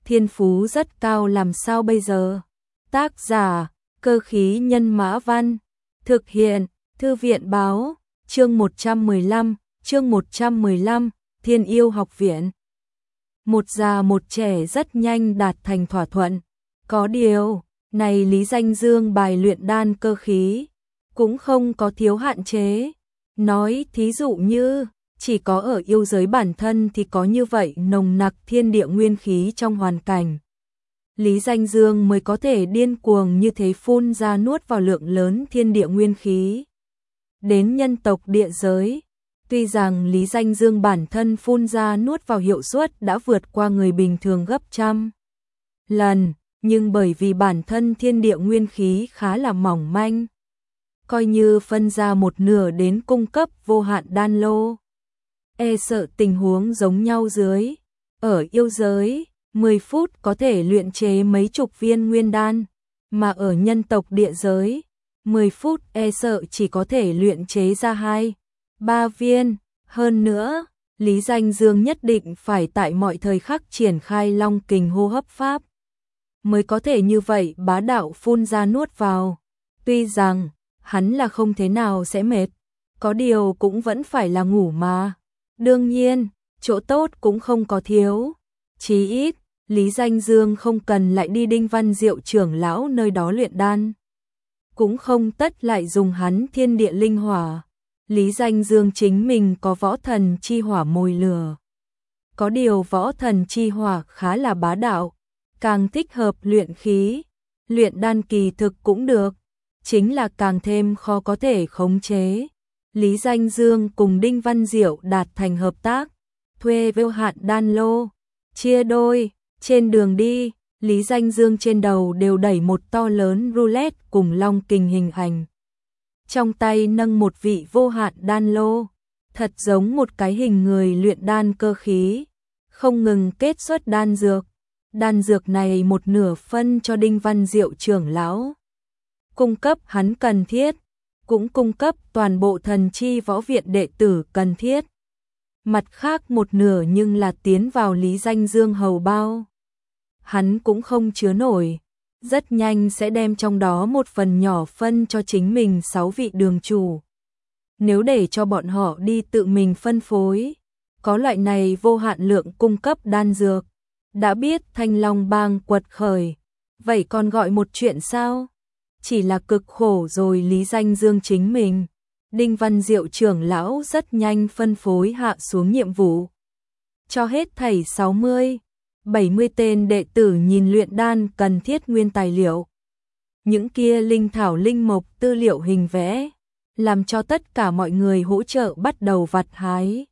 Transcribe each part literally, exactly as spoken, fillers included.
thiên phú rất cao làm sao bây giờ? Tác giả, Cơ khí nhân mã văn, thực hiện, Thư viện báo, chương một trăm mười lăm, chương một trăm mười lăm, Thiên Yêu Học Viện. Một già một trẻ rất nhanh đạt thành thỏa thuận, có điều, này Lý Danh Dương bài luyện đan cơ khí, cũng không có thiếu hạn chế. Nói thí dụ như, chỉ có ở yêu giới bản thân thì có như vậy nồng nặc thiên địa nguyên khí trong hoàn cảnh. Lý Danh Dương mới có thể điên cuồng như thế phun ra nuốt vào lượng lớn thiên địa nguyên khí. Đến nhân tộc địa giới, tuy rằng Lý Danh Dương bản thân phun ra nuốt vào hiệu suất đã vượt qua người bình thường gấp trăm lần, nhưng bởi vì bản thân thiên địa nguyên khí khá là mỏng manh, coi như phân ra một nửa đến cung cấp vô hạn đan lô. E sợ tình huống giống nhau dưới, ở yêu giới, mười phút có thể luyện chế mấy chục viên nguyên đan, mà ở nhân tộc địa giới, mười phút e sợ chỉ có thể luyện chế ra hai, ba viên. Hơn nữa, Lý Danh Dương nhất định phải tại mọi thời khắc triển khai Long Kình hô hấp pháp, mới có thể như vậy bá đạo phun ra nuốt vào. Tuy rằng, hắn là không thế nào sẽ mệt, có điều cũng vẫn phải là ngủ mà. Đương nhiên, chỗ tốt cũng không có thiếu. Chí ít, Lý Danh Dương không cần lại đi Đinh Văn Diệu trưởng lão nơi đó luyện đan. Cũng không tất lại dùng hắn thiên địa linh hỏa. Lý Danh Dương chính mình có võ thần chi hỏa mồi lửa. Có điều võ thần chi hỏa khá là bá đạo, càng thích hợp luyện khí. Luyện đan kỳ thực cũng được, chính là càng thêm khó có thể khống chế. Lý Danh Dương cùng Đinh Văn Diệu đạt thành hợp tác, thuê vô hạn đan lô, chia đôi. Trên đường đi, Lý Danh Dương trên đầu đều đẩy một to lớn roulette cùng Long Kình hình ảnh. Trong tay nâng một vị vô hạn đan lô, thật giống một cái hình người luyện đan cơ khí, không ngừng kết xuất đan dược. Đan dược này một nửa phân cho Đinh Văn Diệu trưởng lão, cung cấp hắn cần thiết, cũng cung cấp toàn bộ thần chi võ viện đệ tử cần thiết. Mặt khác một nửa nhưng là tiến vào Lý Danh Dương hầu bao. Hắn cũng không chứa nổi, rất nhanh sẽ đem trong đó một phần nhỏ phân cho chính mình sáu vị đường chủ. Nếu để cho bọn họ đi tự mình phân phối, có loại này vô hạn lượng cung cấp đan dược, đã biết Thanh Long Bang quật khởi, vậy còn gọi một chuyện sao? Chỉ là cực khổ rồi Lý Danh Dương chính mình. Đinh Văn Diệu trưởng lão rất nhanh phân phối hạ xuống nhiệm vụ, cho hết thảy sáu mươi, bảy mươi tên đệ tử nhìn luyện đan cần thiết nguyên tài liệu. Những kia linh thảo linh mộc tư liệu hình vẽ, làm cho tất cả mọi người hỗ trợ bắt đầu vặt hái.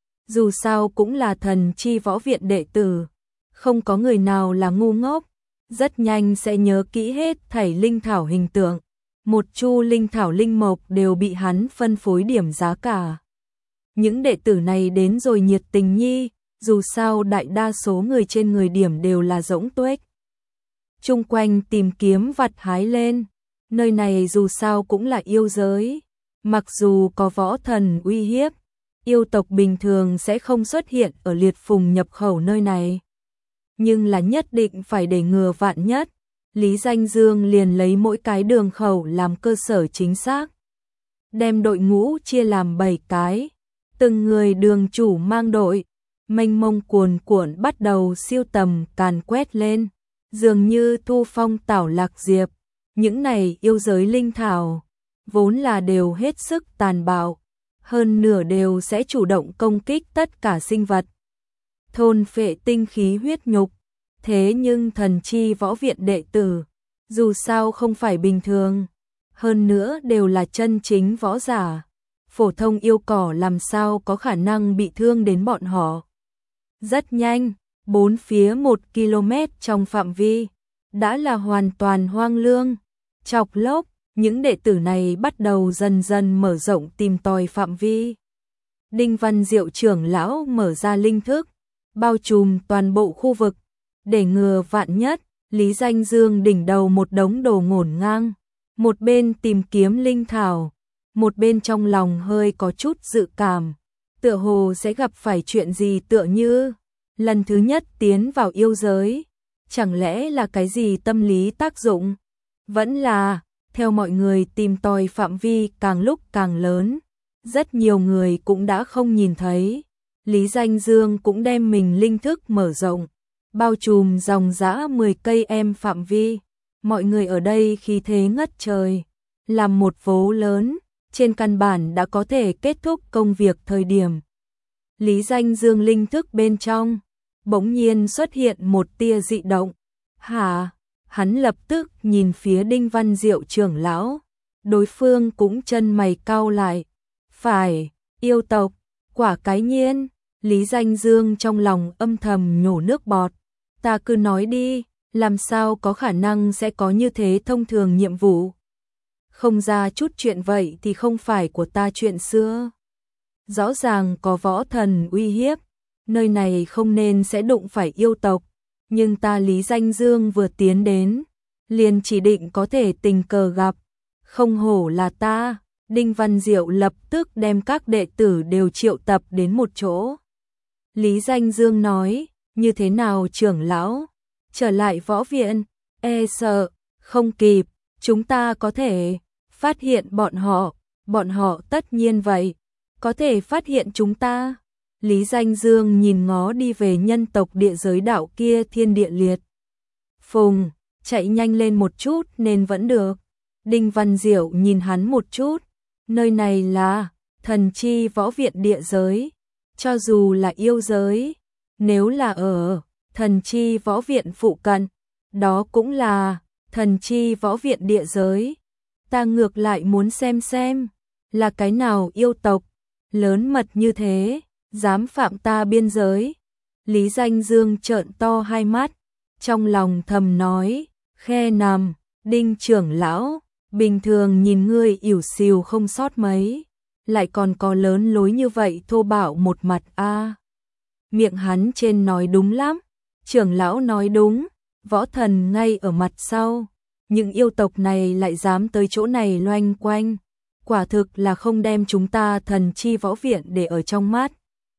Dù sao cũng là thần chi võ viện đệ tử, không có người nào là ngu ngốc, rất nhanh sẽ nhớ kỹ hết thảy linh thảo hình tượng. Một chu linh thảo linh mộc đều bị hắn phân phối điểm giá cả. Những đệ tử này đến rồi nhiệt tình nhi, dù sao đại đa số người trên người điểm đều là rỗng tuếch. Chung quanh tìm kiếm vặt hái lên, nơi này dù sao cũng là yêu giới, mặc dù có võ thần uy hiếp, yêu tộc bình thường sẽ không xuất hiện ở liệt phùng nhập khẩu nơi này. Nhưng là nhất định phải để ngừa vạn nhất, Lý Danh Dương liền lấy mỗi cái đường khẩu làm cơ sở chính xác, đem đội ngũ chia làm bảy cái, từng người đường chủ mang đội, mênh mông cuồn cuộn bắt đầu siêu tầm càn quét lên, dường như thu phong tảo lạc diệp. Những này yêu giới linh thảo, vốn là đều hết sức tàn bạo, hơn nửa đều sẽ chủ động công kích tất cả sinh vật, thôn phệ tinh khí huyết nhục. Thế nhưng thần chi võ viện đệ tử, dù sao không phải bình thường, hơn nữa đều là chân chính võ giả, phổ thông yêu cỏ làm sao có khả năng bị thương đến bọn họ. Rất nhanh, bốn phía một ki lô mét trong phạm vi, đã là hoàn toàn hoang lương. Chọc lốc, những đệ tử này bắt đầu dần dần mở rộng tìm tòi phạm vi. Đinh Văn Diệu trưởng lão mở ra linh thức, bao trùm toàn bộ khu vực. Để ngừa vạn nhất, Lý Danh Dương đỉnh đầu một đống đồ ngổn ngang, một bên tìm kiếm linh thảo, một bên trong lòng hơi có chút dự cảm, tựa hồ sẽ gặp phải chuyện gì, tựa như lần thứ nhất tiến vào yêu giới, Chẳng lẽ là cái gì tâm lý tác dụng? Vẫn là, theo mọi người tìm tòi phạm vi càng lúc càng lớn, rất nhiều người cũng đã không nhìn thấy. Lý Danh Dương cũng đem mình linh thức mở rộng, bao trùm dòng dã mười cây em phạm vi. Mọi người ở đây khí thế ngất trời, làm một vố lớn, trên căn bản đã có thể kết thúc công việc thời điểm. Lý Danh Dương linh thức bên trong, bỗng nhiên xuất hiện một tia dị động. Hả? Hắn lập tức nhìn phía Đinh Văn Diệu trưởng lão, đối phương cũng chân mày cau lại. Phải, yêu tộc, quả cái nhiên. Lý Danh Dương trong lòng âm thầm nhổ nước bọt. Ta cứ nói đi, làm sao có khả năng sẽ có như thế thông thường nhiệm vụ. Không ra chút chuyện vậy thì không phải của ta chuyện xưa. Rõ ràng có võ thần uy hiếp, nơi này không nên sẽ đụng phải yêu tộc. Nhưng ta Lý Danh Dương vừa tiến đến, liền chỉ định có thể tình cờ gặp. Không hổ là ta. Đinh Văn Diệu lập tức đem các đệ tử đều triệu tập đến một chỗ. Lý Danh Dương nói, như thế nào trưởng lão? Trở lại võ viện, e sợ, không kịp, chúng ta có thể phát hiện bọn họ, bọn họ tất nhiên vậy, có thể phát hiện chúng ta. Lý Danh Dương nhìn ngó đi về nhân tộc địa giới đạo kia thiên địa liệt. Phùng, chạy nhanh lên một chút nên vẫn được. Đinh Văn Diệu nhìn hắn một chút, nơi này là thần chi võ viện địa giới, cho dù là yêu giới, nếu là ở thần chi võ viện phụ cận, đó cũng là thần chi võ viện địa giới. Ta ngược lại muốn xem xem, là cái nào yêu tộc, lớn mật như thế, dám phạm ta biên giới. Lý Danh Dương trợn to hai mắt, trong lòng thầm nói, khe nằm, Đinh trưởng lão, bình thường nhìn ngươi ỉu xìu không sót mấy, lại còn có lớn lối như vậy thô bạo một mặt a. À. Miệng hắn trên nói đúng lắm, trưởng lão nói đúng, võ thần ngay ở mặt sau, những yêu tộc này lại dám tới chỗ này loanh quanh, quả thực là không đem chúng ta thần chi võ viện để ở trong mắt.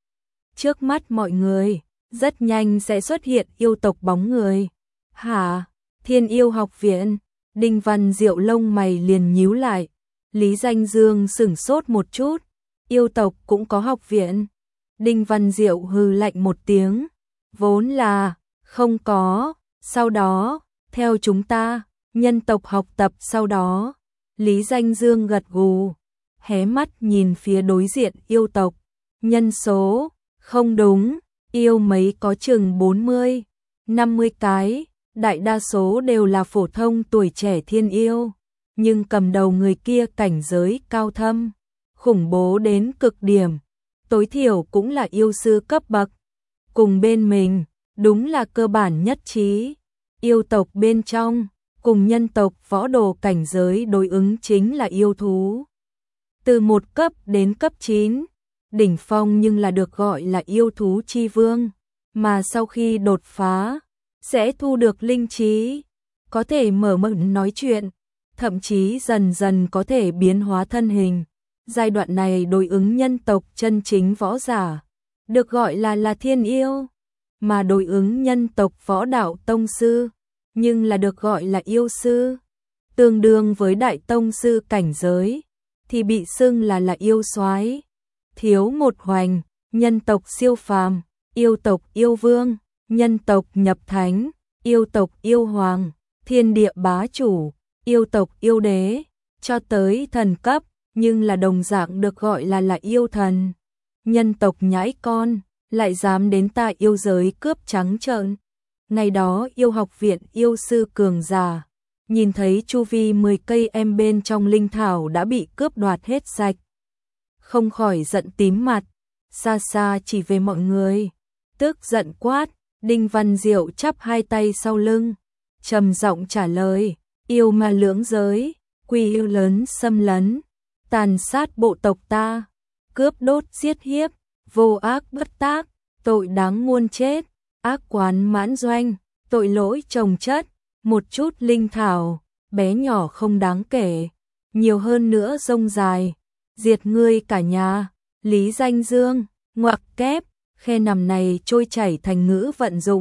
Trước mắt mọi người, rất nhanh sẽ xuất hiện yêu tộc bóng người. Hả? Thiên yêu học viện? Đinh Văn Diệu lông mày liền nhíu lại. Lý Danh Dương sửng sốt một chút. Yêu tộc cũng có học viện. Đinh Văn Diệu hừ lạnh một tiếng. Vốn là, không có. Sau đó, theo chúng ta, nhân tộc học tập sau đó. Lý Danh Dương gật gù, hé mắt nhìn phía đối diện yêu tộc. Nhân số, không đúng, yêu mấy có chừng bốn mươi, năm mươi cái, đại đa số đều là phổ thông tuổi trẻ thiên yêu, nhưng cầm đầu người kia cảnh giới cao thâm, khủng bố đến cực điểm, tối thiểu cũng là yêu sư cấp bậc. Cùng bên mình, đúng là cơ bản nhất trí, yêu tộc bên trong, cùng nhân tộc võ đồ cảnh giới đối ứng chính là yêu thú. Từ một cấp đến cấp chín, đỉnh phong nhưng là được gọi là yêu thú chi vương, mà sau khi đột phá, sẽ thu được linh trí, có thể mở miệng nói chuyện, thậm chí dần dần có thể biến hóa thân hình. Giai đoạn này đối ứng nhân tộc chân chính võ giả, được gọi là là thiên yêu, mà đối ứng nhân tộc võ đạo tông sư, nhưng là được gọi là yêu sư, tương đương với đại tông sư cảnh giới, thì bị xưng là là yêu soái. Thiếu một hoành, nhân tộc siêu phàm, yêu tộc yêu vương, nhân tộc nhập thánh, yêu tộc yêu hoàng, thiên địa bá chủ, yêu tộc yêu đế, cho tới thần cấp, nhưng là đồng dạng được gọi là là yêu thần. Nhân tộc nhãi con, lại dám đến ta yêu giới cướp trắng trợn. Ngày đó yêu học viện yêu sư cường giả, nhìn thấy chu vi mười cây em bên trong linh thảo đã bị cướp đoạt hết sạch, không khỏi giận tím mặt, xa xa chỉ về mọi người, tức giận quát. Đinh Văn Diệu chắp hai tay sau lưng, trầm giọng trả lời, yêu ma lưỡng giới, quy yêu lớn xâm lấn, tàn sát bộ tộc ta, cướp đốt giết hiếp, vô ác bất tác, tội đáng muôn chết, ác quán mãn doanh, tội lỗi chồng chất, một chút linh thảo, bé nhỏ không đáng kể, nhiều hơn nữa rông dài, diệt ngươi cả nhà. Lý Danh Dương, ngoặc kép, khe nằm này trôi chảy thành ngữ vận dụng,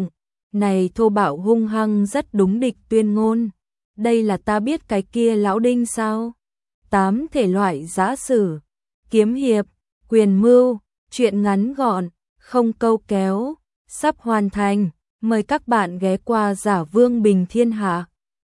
này thô bạo hung hăng rất đúng địch tuyên ngôn. Đây là ta biết cái kia lão đinh sao? Tám thể loại giã sử, kiếm hiệp, quyền mưu, truyện ngắn gọn, không câu kéo, sắp hoàn thành. Mời các bạn ghé qua Giả Vương Bình Thiên Hạ.